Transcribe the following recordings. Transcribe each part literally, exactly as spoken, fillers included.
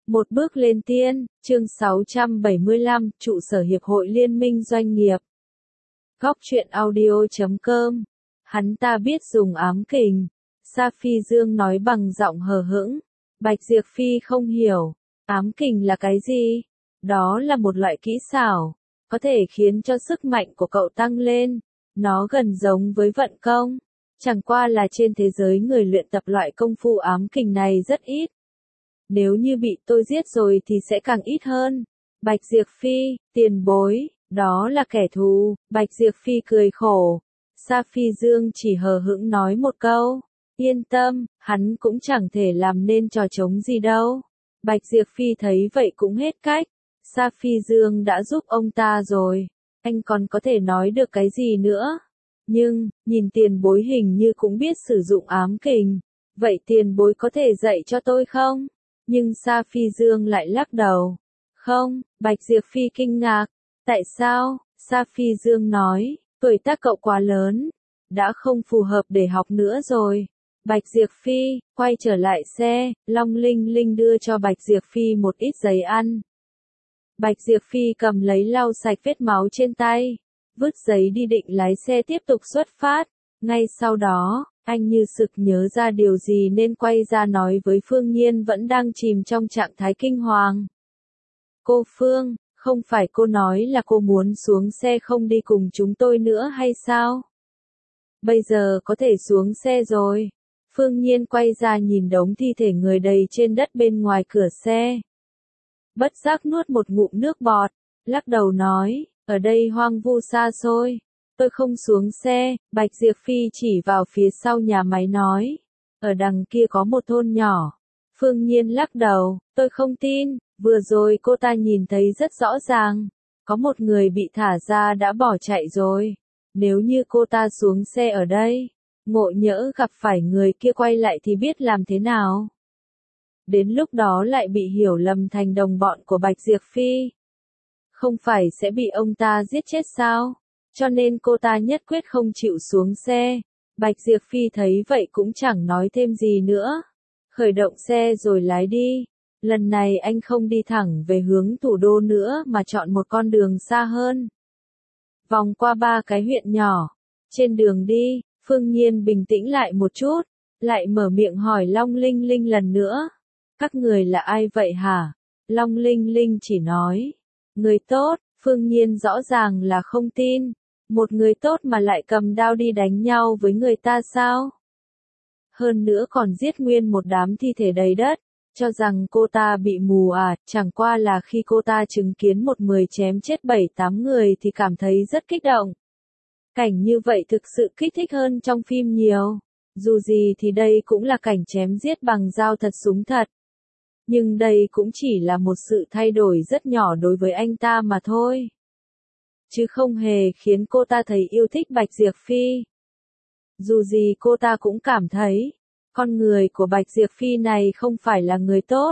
Một bước lên tiên, chương sáu trăm bảy mươi lăm, trụ sở Hiệp hội Liên minh Doanh nghiệp. Góc truyện audio chấm com. Hắn ta biết dùng ám kình. Sa Phi Dương nói bằng giọng hờ hững. Bạch Diệp Phi không hiểu. Ám kình là cái gì? Đó là một loại kỹ xảo, có thể khiến cho sức mạnh của cậu tăng lên. Nó gần giống với vận công. Chẳng qua là trên thế giới người luyện tập loại công phu ám kình này rất ít. Nếu như bị tôi giết rồi thì sẽ càng ít hơn. Bạch Diệp Phi, tiền bối, đó là kẻ thù. Bạch Diệp Phi cười khổ. Sa Phi Dương chỉ hờ hững nói một câu. Yên tâm, hắn cũng chẳng thể làm nên trò trống gì đâu. Bạch Diệp Phi thấy vậy cũng hết cách. Sa Phi Dương đã giúp ông ta rồi. Anh còn có thể nói được cái gì nữa? Nhưng, nhìn tiền bối hình như cũng biết sử dụng ám kình. Vậy tiền bối có thể dạy cho tôi không? Nhưng Sa Phi Dương lại lắc đầu. Không, Bạch Diệp Phi kinh ngạc. Tại sao? Sa Phi Dương nói, tuổi tác cậu quá lớn. Đã không phù hợp để học nữa rồi. Bạch Diệp Phi, quay trở lại xe, Long Linh Linh đưa cho Bạch Diệp Phi một ít giấy ăn. Bạch Diệp Phi cầm lấy lau sạch vết máu trên tay. Vứt giấy đi định lái xe tiếp tục xuất phát. Ngay sau đó, anh như sực nhớ ra điều gì nên quay ra nói với Phương Nhiên vẫn đang chìm trong trạng thái kinh hoàng. Cô Phương, không phải cô nói là cô muốn xuống xe không đi cùng chúng tôi nữa hay sao? Bây giờ có thể xuống xe rồi. Phương Nhiên quay ra nhìn đống thi thể người đầy trên đất bên ngoài cửa xe. Bất giác nuốt một ngụm nước bọt, lắc đầu nói, ở đây hoang vu xa xôi. Tôi không xuống xe. Bạch Diệp Phi chỉ vào phía sau nhà máy nói. Ở đằng kia có một thôn nhỏ. Phương Nhiên lắc đầu, tôi không tin, vừa rồi cô ta nhìn thấy rất rõ ràng. Có một người bị thả ra đã bỏ chạy rồi. Nếu như cô ta xuống xe ở đây, ngộ nhỡ gặp phải người kia quay lại thì biết làm thế nào. Đến lúc đó lại bị hiểu lầm thành đồng bọn của Bạch Diệp Phi. Không phải sẽ bị ông ta giết chết sao? Cho nên cô ta nhất quyết không chịu xuống xe. Bạch Diệp Phi thấy vậy cũng chẳng nói thêm gì nữa. Khởi động xe rồi lái đi. Lần này anh không đi thẳng về hướng thủ đô nữa mà chọn một con đường xa hơn. Vòng qua ba cái huyện nhỏ. Trên đường đi, Phương Nhiên bình tĩnh lại một chút. Lại mở miệng hỏi Long Linh Linh lần nữa. Các người là ai vậy hả? Long Linh Linh chỉ nói. Người tốt. Phương Nhiên rõ ràng là không tin. Một người tốt mà lại cầm đao đi đánh nhau với người ta sao? Hơn nữa còn giết nguyên một đám thi thể đầy đất. Cho rằng cô ta bị mù à, chẳng qua là khi cô ta chứng kiến một mười chém chết bảy tám người thì cảm thấy rất kích động. Cảnh như vậy thực sự kích thích hơn trong phim nhiều. Dù gì thì đây cũng là cảnh chém giết bằng dao thật súng thật. Nhưng đây cũng chỉ là một sự thay đổi rất nhỏ đối với anh ta mà thôi. Chứ không hề khiến cô ta thấy yêu thích Bạch Diệp Phi. Dù gì cô ta cũng cảm thấy, con người của Bạch Diệp Phi này không phải là người tốt.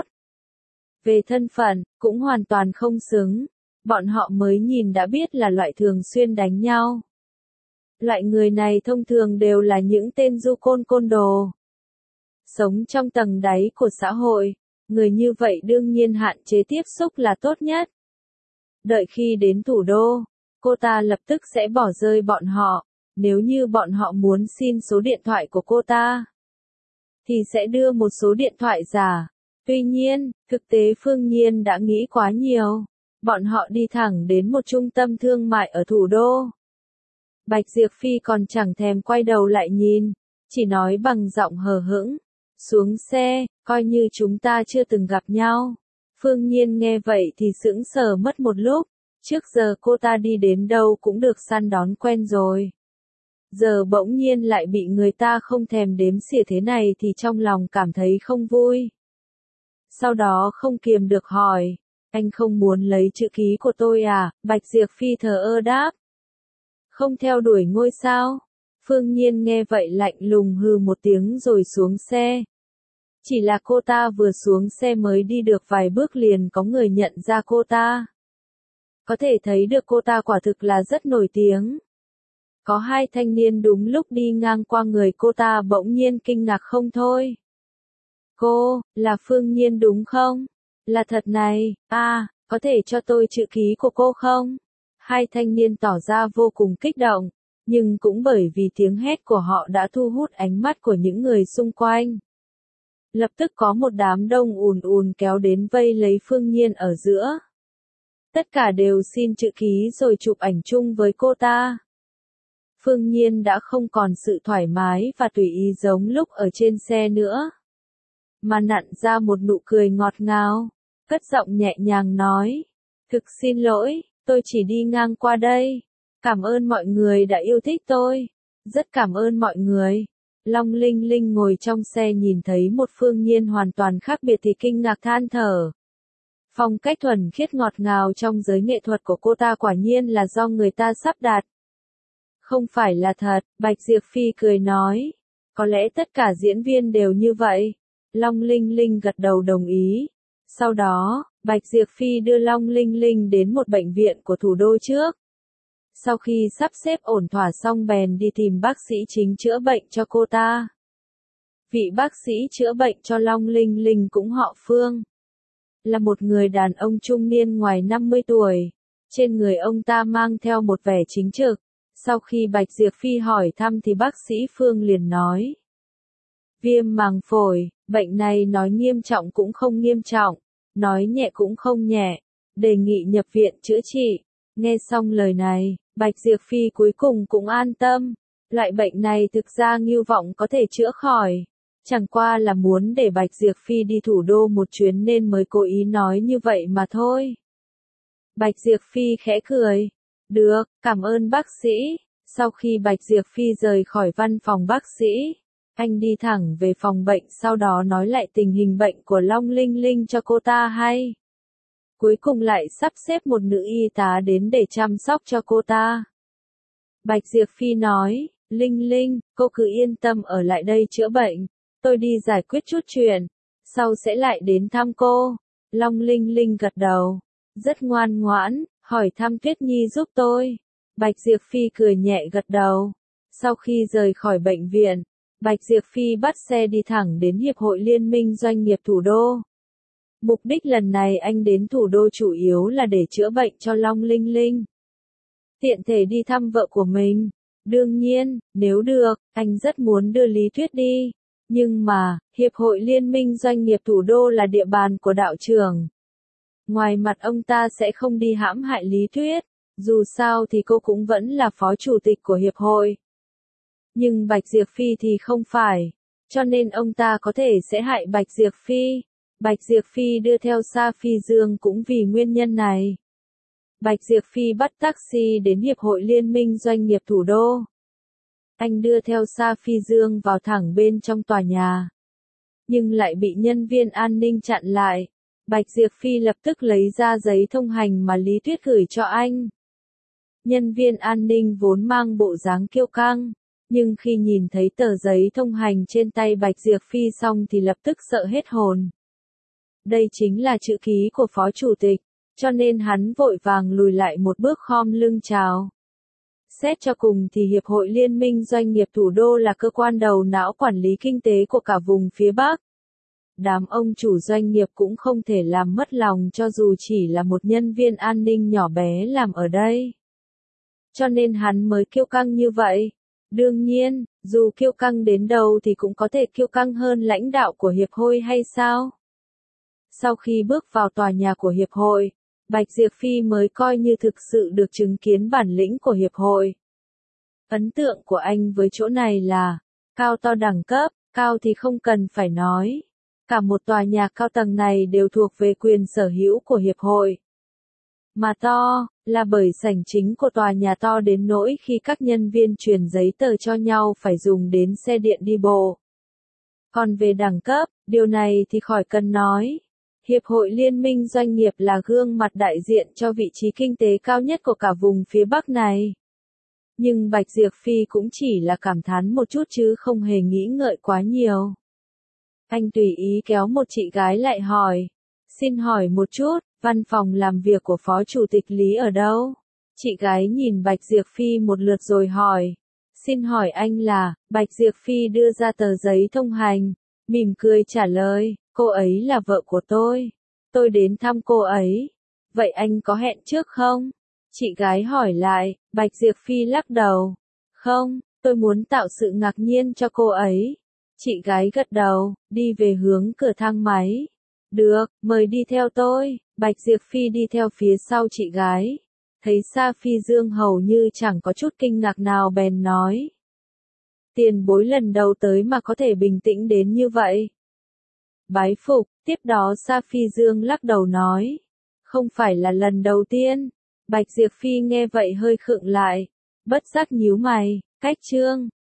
Về thân phận, cũng hoàn toàn không xứng. Bọn họ mới nhìn đã biết là loại thường xuyên đánh nhau. Loại người này thông thường đều là những tên du côn côn đồ. Sống trong tầng đáy của xã hội, người như vậy đương nhiên hạn chế tiếp xúc là tốt nhất. Đợi khi đến thủ đô, cô ta lập tức sẽ bỏ rơi bọn họ. Nếu như bọn họ muốn xin số điện thoại của cô ta, thì sẽ đưa một số điện thoại giả. Tuy nhiên, thực tế Phương Nhiên đã nghĩ quá nhiều. Bọn họ đi thẳng đến một trung tâm thương mại ở thủ đô. Bạch Diệp Phi còn chẳng thèm quay đầu lại nhìn, chỉ nói bằng giọng hờ hững. Xuống xe, coi như chúng ta chưa từng gặp nhau. Phương Nhiên nghe vậy thì sững sờ mất một lúc. Trước giờ cô ta đi đến đâu cũng được săn đón quen rồi. Giờ bỗng nhiên lại bị người ta không thèm đếm xỉa thế này thì trong lòng cảm thấy không vui. Sau đó không kiềm được hỏi, anh không muốn lấy chữ ký của tôi à? Bạch Diệp Phi thờ ơ đáp. Không theo đuổi ngôi sao? Phương Nhiên nghe vậy lạnh lùng hừ một tiếng rồi xuống xe. Chỉ là cô ta vừa xuống xe mới đi được vài bước liền có người nhận ra cô ta. Có thể thấy được cô ta quả thực là rất nổi tiếng. Có hai thanh niên đúng lúc đi ngang qua người cô ta bỗng nhiên kinh ngạc không thôi. Cô, là Phương Nhiên đúng không? Là thật này, à, có thể cho tôi chữ ký của cô không? Hai thanh niên tỏ ra vô cùng kích động, nhưng cũng bởi vì tiếng hét của họ đã thu hút ánh mắt của những người xung quanh. Lập tức có một đám đông ùn ùn kéo đến vây lấy Phương Nhiên ở giữa. Tất cả đều xin chữ ký rồi chụp ảnh chung với cô ta. Phương Nhiên đã không còn sự thoải mái và tùy ý giống lúc ở trên xe nữa, mà nặn ra một nụ cười ngọt ngào, cất giọng nhẹ nhàng nói, thực xin lỗi, tôi chỉ đi ngang qua đây. Cảm ơn mọi người đã yêu thích tôi. Rất cảm ơn mọi người. Long Linh Linh ngồi trong xe nhìn thấy một Phương Nhiên hoàn toàn khác biệt thì kinh ngạc than thở. Phong cách thuần khiết ngọt ngào trong giới nghệ thuật của cô ta quả nhiên là do người ta sắp đặt. Không phải là thật, Bạch Diệp Phi cười nói. Có lẽ tất cả diễn viên đều như vậy. Long Linh Linh gật đầu đồng ý. Sau đó, Bạch Diệp Phi đưa Long Linh Linh đến một bệnh viện của thủ đô trước. Sau khi sắp xếp ổn thỏa xong bèn đi tìm bác sĩ chính chữa bệnh cho cô ta. Vị bác sĩ chữa bệnh cho Long Linh Linh cũng họ Phương. Là một người đàn ông trung niên ngoài năm mươi tuổi. Trên người ông ta mang theo một vẻ chính trực. Sau khi Bạch Diệp Phi hỏi thăm thì bác sĩ Phương liền nói. Viêm màng phổi, bệnh này nói nghiêm trọng cũng không nghiêm trọng, nói nhẹ cũng không nhẹ, đề nghị nhập viện chữa trị. Nghe xong lời này, Bạch Diệp Phi cuối cùng cũng an tâm. Loại bệnh này thực ra Ngưu Vọng có thể chữa khỏi. Chẳng qua là muốn để Bạch Diệp Phi đi thủ đô một chuyến nên mới cố ý nói như vậy mà thôi. Bạch Diệp Phi khẽ cười. Được, cảm ơn bác sĩ. Sau khi Bạch Diệp Phi rời khỏi văn phòng bác sĩ, anh đi thẳng về phòng bệnh sau đó nói lại tình hình bệnh của Long Linh Linh cho cô ta hay. Cuối cùng lại sắp xếp một nữ y tá đến để chăm sóc cho cô ta. Bạch Diệp Phi nói, Linh Linh, cô cứ yên tâm ở lại đây chữa bệnh. Tôi đi giải quyết chút chuyện, sau sẽ lại đến thăm cô. Long Linh Linh gật đầu, rất ngoan ngoãn, hỏi thăm Tuyết Nhi giúp tôi. Bạch Diệp Phi cười nhẹ gật đầu. Sau khi rời khỏi bệnh viện, Bạch Diệp Phi bắt xe đi thẳng đến Hiệp hội Liên minh Doanh nghiệp Thủ đô. Mục đích lần này anh đến thủ đô chủ yếu là để chữa bệnh cho Long Linh Linh. Tiện thể đi thăm vợ của mình. Đương nhiên, nếu được, anh rất muốn đưa Lý Tuyết đi. Nhưng mà, Hiệp hội Liên minh Doanh nghiệp Thủ đô là địa bàn của đạo trưởng. Ngoài mặt ông ta sẽ không đi hãm hại Lý Tuyết. Dù sao thì cô cũng vẫn là phó chủ tịch của Hiệp hội. Nhưng Bạch Diệp Phi thì không phải. Cho nên ông ta có thể sẽ hại Bạch Diệp Phi. Bạch Diệp Phi đưa theo Sa Phi Dương cũng vì nguyên nhân này. Bạch Diệp Phi bắt taxi đến Hiệp hội Liên minh Doanh nghiệp Thủ đô. Anh đưa theo Sa Phi Dương vào thẳng bên trong tòa nhà. Nhưng lại bị nhân viên an ninh chặn lại. Bạch Diệp Phi lập tức lấy ra giấy thông hành mà Lý Tuyết gửi cho anh. Nhân viên an ninh vốn mang bộ dáng kiêu căng. Nhưng khi nhìn thấy tờ giấy thông hành trên tay Bạch Diệp Phi xong thì lập tức sợ hết hồn. Đây chính là chữ ký của phó chủ tịch, cho nên hắn vội vàng lùi lại một bước khom lưng chào. Xét cho cùng thì Hiệp hội Liên minh Doanh nghiệp Thủ đô là cơ quan đầu não quản lý kinh tế của cả vùng phía Bắc. Đám ông chủ doanh nghiệp cũng không thể làm mất lòng cho dù chỉ là một nhân viên an ninh nhỏ bé làm ở đây. Cho nên hắn mới kiêu căng như vậy. Đương nhiên, dù kiêu căng đến đâu thì cũng có thể kiêu căng hơn lãnh đạo của Hiệp hội hay sao? Sau khi bước vào tòa nhà của Hiệp hội, Bạch Diệp Phi mới coi như thực sự được chứng kiến bản lĩnh của Hiệp hội. Ấn tượng của anh với chỗ này là, cao to đẳng cấp, cao thì không cần phải nói. Cả một tòa nhà cao tầng này đều thuộc về quyền sở hữu của Hiệp hội. Mà to, là bởi sảnh chính của tòa nhà to đến nỗi khi các nhân viên truyền giấy tờ cho nhau phải dùng đến xe điện đi bộ. Còn về đẳng cấp, điều này thì khỏi cần nói. Hiệp hội Liên minh Doanh nghiệp là gương mặt đại diện cho vị trí kinh tế cao nhất của cả vùng phía Bắc này. Nhưng Bạch Diệp Phi cũng chỉ là cảm thán một chút chứ không hề nghĩ ngợi quá nhiều. Anh tùy ý kéo một chị gái lại hỏi. Xin hỏi một chút, văn phòng làm việc của phó chủ tịch Lý ở đâu? Chị gái nhìn Bạch Diệp Phi một lượt rồi hỏi. Xin hỏi anh là, Bạch Diệp Phi đưa ra tờ giấy thông hành, mỉm cười trả lời, cô ấy là vợ của tôi. tôi đến thăm cô ấy. Vậy anh có hẹn trước không? Chị gái hỏi lại, Bạch Diệp Phi lắc đầu. Không, tôi muốn tạo sự ngạc nhiên cho cô ấy. Chị gái gật đầu, đi về hướng cửa thang máy. Được, mời đi theo tôi. Bạch Diệp Phi đi theo phía sau chị gái. Thấy Sa Phi Dương hầu như chẳng có chút kinh ngạc nào bèn nói. Tiền bối lần đầu tới mà có thể bình tĩnh đến như vậy. Bái phục, tiếp đó Sa Phi Dương lắc đầu nói. Không phải là lần đầu tiên. Bạch Diệp Phi nghe vậy hơi khựng lại. Bất giác nhíu mày, cách chương.